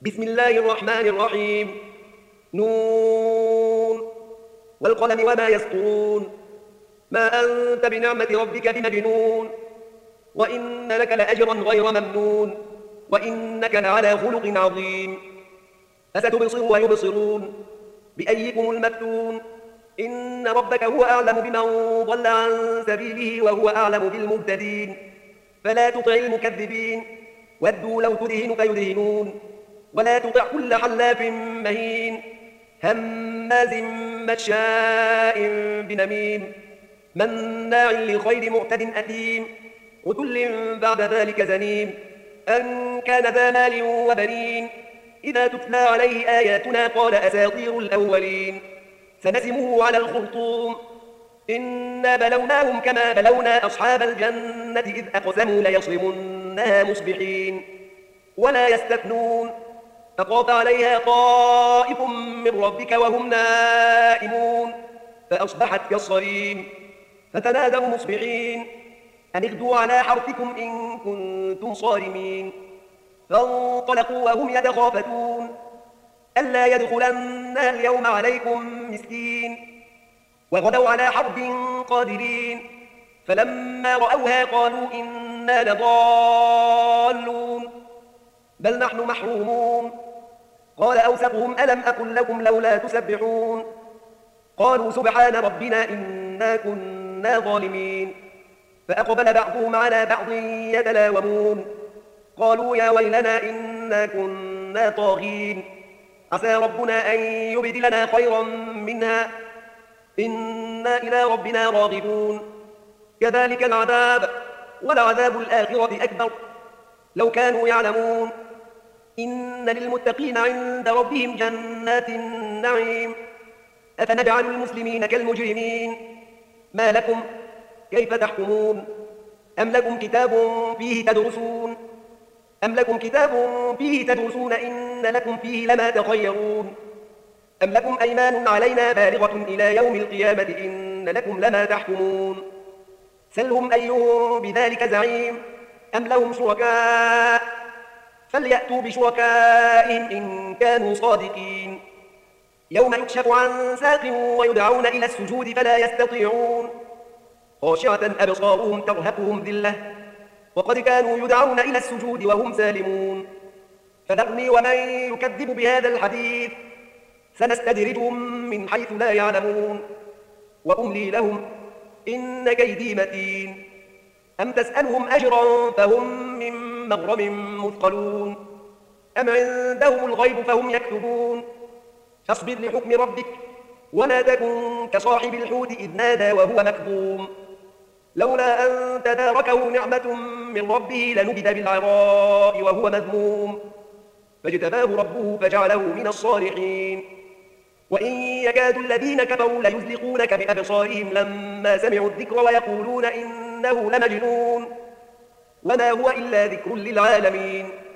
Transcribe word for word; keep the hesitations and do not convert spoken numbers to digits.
بسم الله الرحمن الرحيم. نون والقلم وما يسطرون. ما أنت بنعمة ربك بمجنون، وإن لك لأجرا غير ممنون، وإنك لعلى خلق عظيم. فستبصر ويبصرون بأيكم المفتون. إن ربك هو أعلم بمن ضل عن سبيله وهو أعلم بالمهتدين. فلا تطع المكذبين، ودوا لو تدهن فيدهنون. ولا تطع كل حلاف مهين، هماز مشاء بنميم، مناع للخير معتد أثيم، عتل بعد ذلك زنيم، أن كان ذا مال وبنين. إذا تتلى عليه آياتنا قال أساطير الأولين. سنسمه على الخرطوم. إنا بلوناهم كما بلونا أصحاب الجنة إذ أقسموا ليصرمنها مصبحين ولا يستثنون. فطاف عليها طائف من ربك وهم نائمون فأصبحت كالصريم. فتنادوا مصبحين أن اغدوا على حرثكم إن كنتم صارمين. فانطلقوا وهم يتخافتون ألا يدخلنها اليوم عليكم مسكين. وغدوا على حرب قادرين. فلما رأوها قالوا إنا لضالون بل نحن محرومون. قال أوسطهم ألم أقل لكم لولا تسبحون. قالوا سبحان ربنا إنا كنا ظالمين. فأقبل بعضهم على بعض يتلاومون. قالوا يا ويلنا إنا كنا طاغين. عسى ربنا أن يبدلنا خيرا منها إنا إلى ربنا راغبون. كذلك العذاب ولعذاب الآخرة أكبر لو كانوا يعلمون. إن للمتقين عند ربهم جنات النعيم. أفنجعل المسلمين كالمجرمين. ما لكم كيف تحكمون. أم لكم كتاب فيه تدرسون أم لكم كتاب فيه تدرسون إن لكم فيه لما تخيرون. أم لكم أيمان علينا بالغة إلى يوم القيامة إن لكم لما تحكمون. سلهم أيهم بذلك زعيم. أم لهم شركاء فليأتوا بشركائهم إن كانوا صادقين. يوم يكشف عن ساق ويدعون إلى السجود فلا يستطيعون. خاشعة أبصارهم ترهقهم ذلة وقد كانوا يدعون إلى السجود وهم سالمون. فذرني ومن يكذب بهذا الحديث سنستدرجهم من حيث لا يعلمون وأملي لهم إن كيدي متين. أم تسألهم أجرا فهم من مغرم مثقلون. أم عندهم الغيب فهم يكتبون. فاصبر لحكم ربك ولا تكن كصاحب الحوت إذ نادى وهو مكظوم. لولا أن تداركه نعمة من ربه لنبذ بالعراء وهو مذموم. فاجتباه ربه فجعله من الصالحين. وإن يكاد الذين كفروا ليزلقونك بأبصارهم لما سمعوا الذكر ويقولون إنه لمجنون وما هو إلا ذكر للعالمين.